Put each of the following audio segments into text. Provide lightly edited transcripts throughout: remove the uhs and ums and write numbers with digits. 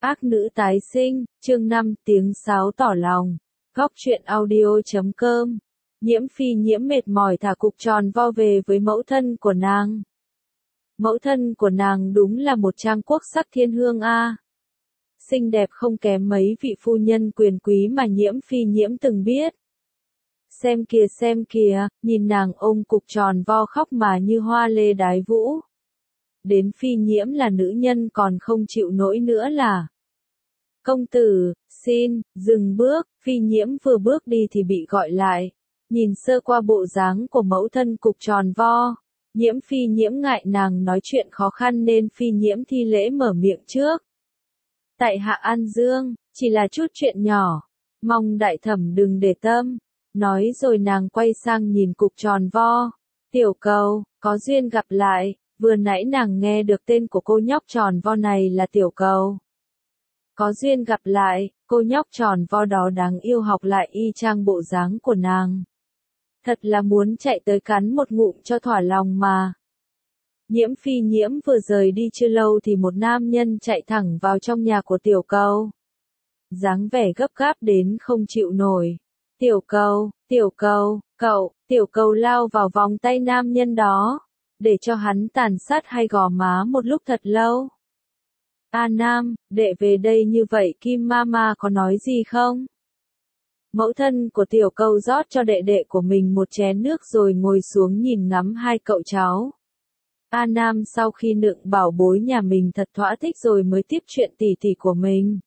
Ác nữ tái sinh, chương 5 tiếng sáo tỏ lòng. Góc truyện audio.com. Nhiễm Phi Nhiễm mệt mỏi thả cục tròn vo về với mẫu thân của nàng. Mẫu thân của nàng đúng là một trang quốc sắc thiên hương a. Xinh đẹp không kém mấy vị phu nhân quyền quý mà Nhiễm Phi Nhiễm từng biết. Xem kìa, nhìn nàng ôm cục tròn vo khóc mà như hoa lê đái vũ. Đến Phi Nhiễm là nữ nhân còn không chịu nổi nữa là. Công tử, xin, dừng bước. Phi Nhiễm vừa bước đi thì bị gọi lại. Nhìn sơ qua bộ dáng của mẫu thân cục tròn vo. Nhiễm Phi Nhiễm ngại nàng nói chuyện khó khăn nên Phi Nhiễm thi lễ mở miệng trước. Tại hạ An Dương, chỉ là chút chuyện nhỏ. Mong đại thẩm đừng để tâm. Nói rồi nàng quay sang nhìn cục tròn vo. Tiểu cầu, có duyên gặp lại. Vừa nãy nàng nghe được tên của cô nhóc tròn vo này là Tiểu cầu. Có duyên gặp lại, cô nhóc tròn vo đó đáng yêu học lại y chang bộ dáng của nàng. Thật là muốn chạy tới cắn một ngụm cho thỏa lòng mà. Nhiễm Phi Nhiễm vừa rời đi chưa lâu thì một nam nhân chạy thẳng vào trong nhà của Tiểu cầu. Dáng vẻ gấp gáp đến không chịu nổi. Tiểu cầu, cậu, Tiểu cầu lao vào vòng tay nam nhân đó. Để cho hắn tàn sát hai gò má một lúc thật lâu. A Nam, đệ về đây như vậy Kim Mama có nói gì không? Mẫu thân của Tiểu cầu rót cho đệ đệ của mình một chén nước rồi ngồi xuống nhìn ngắm hai cậu cháu. A Nam sau khi nựng bảo bối nhà mình thật thỏa thích rồi mới tiếp chuyện tỉ tỉ của mình.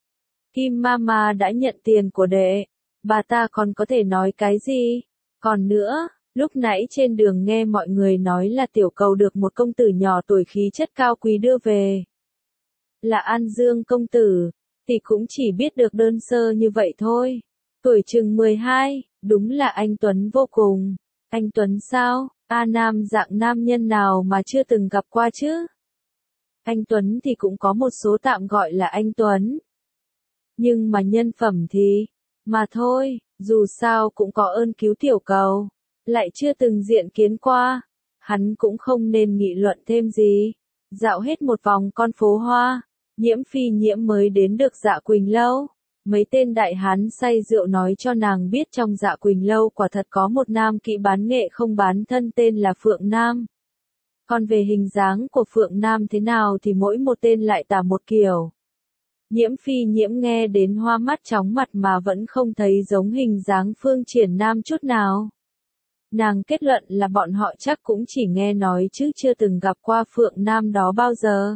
Kim Mama đã nhận tiền của đệ, bà ta còn có thể nói cái gì? Còn nữa, lúc nãy trên đường nghe mọi người nói là Tiểu cầu được một công tử nhỏ tuổi khí chất cao quý đưa về. Là An Dương công tử, thì cũng chỉ biết được đơn sơ như vậy thôi. Tuổi chừng 12, đúng là anh Tuấn vô cùng. Anh Tuấn sao? A Nam dạng nam nhân nào mà chưa từng gặp qua chứ? Anh Tuấn thì cũng có một số tạm gọi là anh Tuấn. Nhưng mà nhân phẩm thì, mà thôi, dù sao cũng có ơn cứu Tiểu cầu. Lại chưa từng diện kiến qua, hắn cũng không nên nghị luận thêm gì. Dạo hết một vòng con phố hoa, Nhiễm Phi Nhiễm mới đến được Dạ Quỳnh Lâu. Mấy tên đại hán say rượu nói cho nàng biết trong Dạ Quỳnh Lâu quả thật có một nam kỹ bán nghệ không bán thân tên là Phượng Nam. Còn về hình dáng của Phượng Nam thế nào thì mỗi một tên lại tả một kiểu. Nhiễm Phi Nhiễm nghe đến hoa mắt chóng mặt mà vẫn không thấy giống hình dáng Phương Triển Nam chút nào. Nàng kết luận là bọn họ chắc cũng chỉ nghe nói chứ chưa từng gặp qua Phượng Nam đó bao giờ.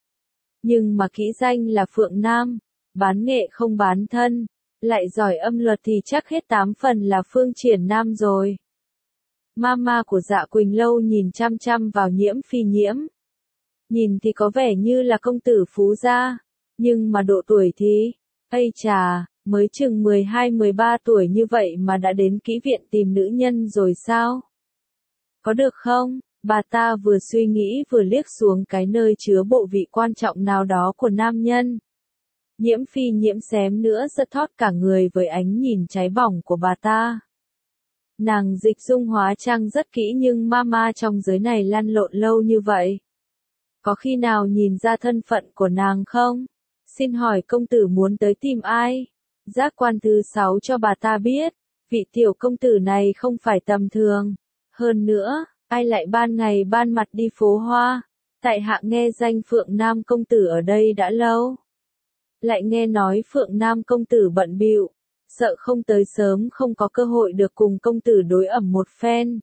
Nhưng mà kỹ danh là Phượng Nam, bán nghệ không bán thân, lại giỏi âm luật thì chắc hết 8 phần là Phương Triển Nam rồi. Mama của Dạ Quỳnh Lâu nhìn chăm chăm vào Nhiễm Phi Nhiễm. Nhìn thì có vẻ như là công tử phú gia, nhưng mà độ tuổi thì, ây chà, mới chừng 12-13 tuổi như vậy mà đã đến kỹ viện tìm nữ nhân rồi sao? Có được không? Bà ta vừa suy nghĩ vừa liếc xuống cái nơi chứa bộ vị quan trọng nào đó của nam nhân. Nhiễm Phi Nhiễm xém nữa giật thót cả người với ánh nhìn cháy bỏng của bà ta. Nàng dịch dung hóa trang rất kỹ nhưng mama trong giới này lăn lộn lâu như vậy. Có khi nào nhìn ra thân phận của nàng không? Xin hỏi công tử muốn tới tìm ai? Giác quan thứ 6 cho bà ta biết, vị tiểu công tử này không phải tầm thường. Hơn nữa, ai lại ban ngày ban mặt đi phố hoa? Tại hạ nghe danh Phượng Nam công tử ở đây đã lâu. Lại nghe nói Phượng Nam công tử bận bịu, sợ không tới sớm không có cơ hội được cùng công tử đối ẩm một phen.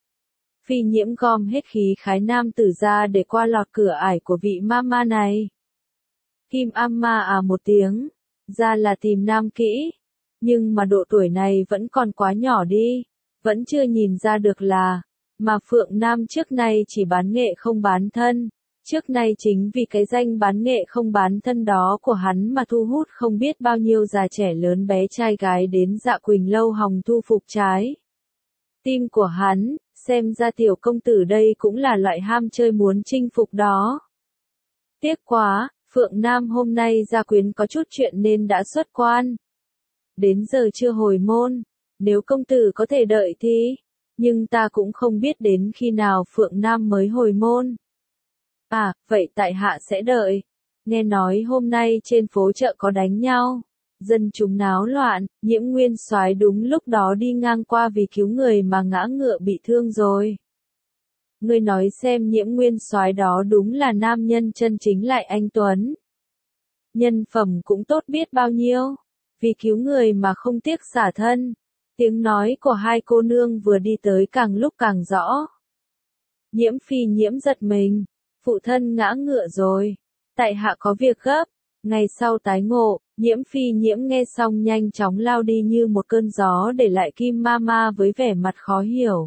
Phi Nhiễm gom hết khí khái nam tử ra để qua lọt cửa ải của vị mama này. Kim Amma à một tiếng, ra là tìm nam kỹ, nhưng mà độ tuổi này vẫn còn quá nhỏ đi, vẫn chưa nhìn ra được là, mà Phượng Nam trước nay chỉ bán nghệ không bán thân, trước nay chính vì cái danh bán nghệ không bán thân đó của hắn mà thu hút không biết bao nhiêu già trẻ lớn bé trai gái đến Dạ Quỳnh Lâu hòng thu phục trái tim của hắn, xem ra tiểu công tử đây cũng là loại ham chơi muốn chinh phục đó. Tiếc quá, Phượng Nam hôm nay gia quyến có chút chuyện nên đã xuất quan. Đến giờ chưa hồi môn, nếu công tử có thể đợi thì, nhưng ta cũng không biết đến khi nào Phượng Nam mới hồi môn. À, vậy tại hạ sẽ đợi. Nghe nói hôm nay trên phố chợ có đánh nhau, dân chúng náo loạn, Nhiễm Nguyên Soái đúng lúc đó đi ngang qua vì cứu người mà ngã ngựa bị thương rồi. Ngươi nói xem Nhiễm Nguyên Soái đó đúng là nam nhân chân chính lại anh tuấn. Nhân phẩm cũng tốt biết bao nhiêu, vì cứu người mà không tiếc xả thân. Tiếng nói của hai cô nương vừa đi tới càng lúc càng rõ. Nhiễm Phi Nhiễm giật mình, phụ thân ngã ngựa rồi, tại hạ có việc gấp. Ngày sau tái ngộ, Nhiễm Phi Nhiễm nghe xong nhanh chóng lao đi như một cơn gió để lại Kim Mama với vẻ mặt khó hiểu.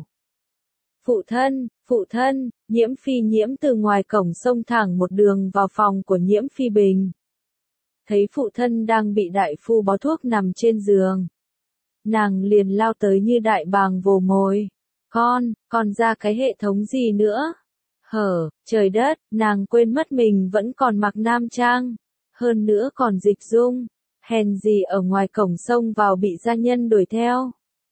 Phụ thân, Nhiễm Phi Nhiễm từ ngoài cổng xông thẳng một đường vào phòng của Nhiễm Phi Bình. Thấy phụ thân đang bị đại phu bó thuốc nằm trên giường. Nàng liền lao tới như đại bàng vồ mồi. Còn ra cái hệ thống gì nữa? Trời đất, nàng quên mất mình vẫn còn mặc nam trang. Hơn nữa còn dịch dung. Hèn gì ở ngoài cổng xông vào bị gia nhân đuổi theo.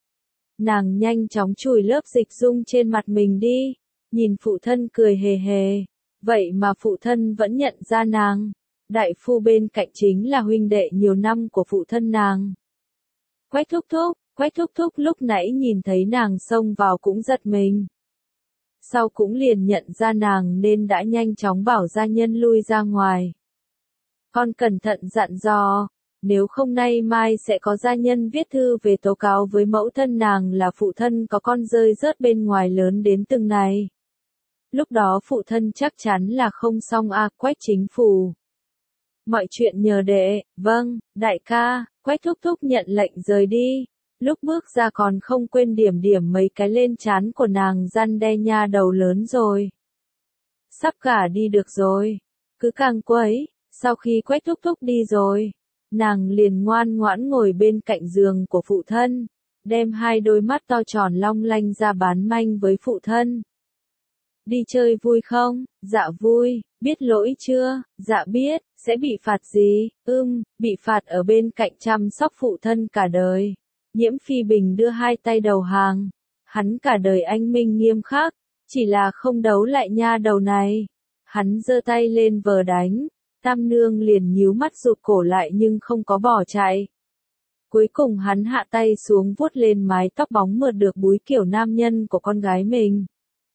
Nàng nhanh chóng chùi lớp dịch dung trên mặt mình đi. Nhìn phụ thân cười hề hề. Vậy mà phụ thân vẫn nhận ra nàng. Đại phu bên cạnh chính là huynh đệ nhiều năm của phụ thân nàng. Quách thúc thúc lúc nãy nhìn thấy nàng xông vào cũng giật mình. Sau cũng liền nhận ra nàng nên đã nhanh chóng bảo gia nhân lui ra ngoài. Con cẩn thận dặn dò, nếu không nay mai sẽ có gia nhân viết thư về tố cáo với mẫu thân nàng là phụ thân có con rơi rớt bên ngoài lớn đến từng này. Lúc đó phụ thân chắc chắn là không xong Quách chính phủ. Mọi chuyện nhờ đệ, vâng, đại ca, Quách thúc thúc nhận lệnh rời đi. Lúc bước ra còn không quên điểm mấy cái lên trán của nàng răn đe nha đầu lớn rồi. Sắp cả đi được rồi. Cứ càng quấy, sau khi Quách thúc thúc đi rồi, nàng liền ngoan ngoãn ngồi bên cạnh giường của phụ thân, đem hai đôi mắt to tròn long lanh ra bán manh với phụ thân. Đi chơi vui không? Dạ vui. Biết lỗi chưa? Dạ biết. Sẽ bị phạt gì? Bị phạt ở bên cạnh chăm sóc phụ thân cả đời. Nhiễm Phi Bình đưa hai tay đầu hàng. Hắn cả đời anh minh nghiêm khắc, chỉ là không đấu lại nha đầu này. Hắn giơ tay lên vờ đánh, Tam Nương liền nhíu mắt rụt cổ lại nhưng không có bỏ chạy. Cuối cùng hắn hạ tay xuống vuốt lên mái tóc bóng mượt được búi kiểu nam nhân của con gái mình.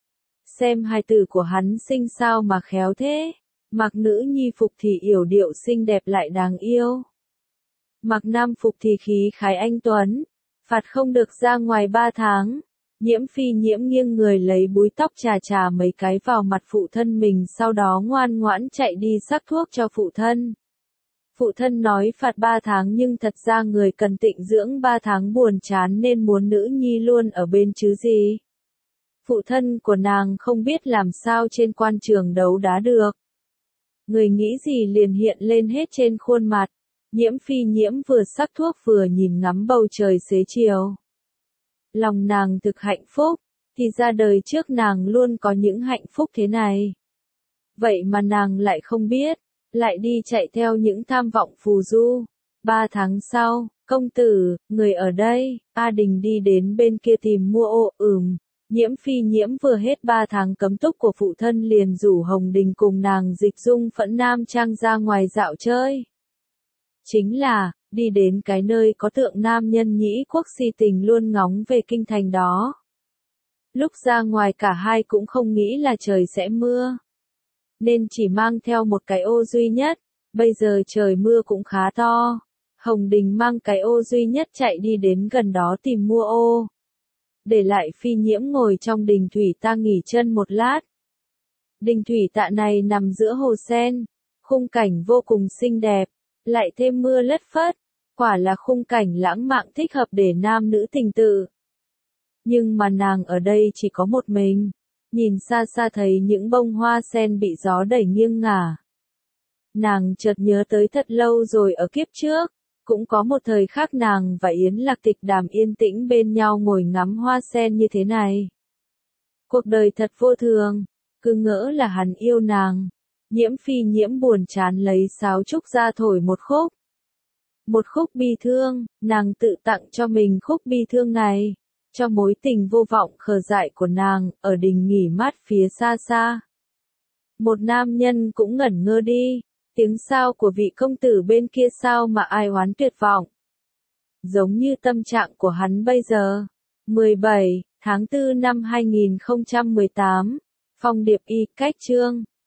Xem hài tử của hắn sinh sao mà khéo thế. Mặc nữ nhi phục thì yểu điệu xinh đẹp lại đáng yêu. Mặc nam phục thì khí khái anh tuấn. Phạt không được ra ngoài 3 tháng. Nhiễm Phi Nhiễm nghiêng người lấy búi tóc chà mấy cái vào mặt phụ thân mình, sau đó ngoan ngoãn chạy đi sắc thuốc cho phụ thân. Phụ thân nói phạt 3 tháng nhưng thật ra người cần tịnh dưỡng 3 tháng buồn chán nên muốn nữ nhi luôn ở bên chứ gì. Phụ thân của nàng không biết làm sao trên quan trường đấu đá được. Người nghĩ gì liền hiện lên hết trên khuôn mặt. Nhiễm Phi Nhiễm vừa sắc thuốc vừa nhìn ngắm bầu trời xế chiều. Lòng nàng thực hạnh phúc, thì ra đời trước nàng luôn có những hạnh phúc thế này. Vậy mà nàng lại không biết, lại đi chạy theo những tham vọng phù du. 3 tháng sau, công tử, người ở đây, A Đình đi đến bên kia tìm mua Nhiễm Phi Nhiễm vừa hết 3 tháng cấm túc của phụ thân liền rủ Hồng Đình cùng nàng dịch dung phẫn nam trang ra ngoài dạo chơi. Chính là, đi đến cái nơi có tượng nam nhân nhĩ quốc si tình luôn ngóng về kinh thành đó. Lúc ra ngoài cả hai cũng không nghĩ là trời sẽ mưa. Nên chỉ mang theo một cái ô duy nhất, bây giờ trời mưa cũng khá to. Hồng Đình mang cái ô duy nhất chạy đi đến gần đó tìm mua ô. Để lại Phi Nhiễm ngồi trong đình thủy tạ nghỉ chân một lát. Đình thủy tạ này nằm giữa hồ sen, khung cảnh vô cùng xinh đẹp, lại thêm mưa lất phất, quả là khung cảnh lãng mạn thích hợp để nam nữ tình tự. Nhưng mà nàng ở đây chỉ có một mình, nhìn xa xa thấy những bông hoa sen bị gió đẩy nghiêng ngả. Nàng chợt nhớ tới thật lâu rồi ở kiếp trước, cũng có một thời khắc nàng và Yến Lạc Tịch Đàm yên tĩnh bên nhau ngồi ngắm hoa sen như thế này. Cuộc đời thật vô thường, cứ ngỡ là hắn yêu nàng. Nhiễm Phi Nhiễm buồn chán lấy sáo trúc ra thổi một khúc. Một khúc bi thương, nàng tự tặng cho mình khúc bi thương này, cho mối tình vô vọng khờ dại của nàng, ở đình nghỉ mát phía xa xa. Một nam nhân cũng ngẩn ngơ đi, Tiếng sao của vị công tử bên kia sao mà ai oán tuyệt vọng. Giống như tâm trạng của hắn bây giờ. 17 tháng 4 năm 2018. Phong điệp y cách chương.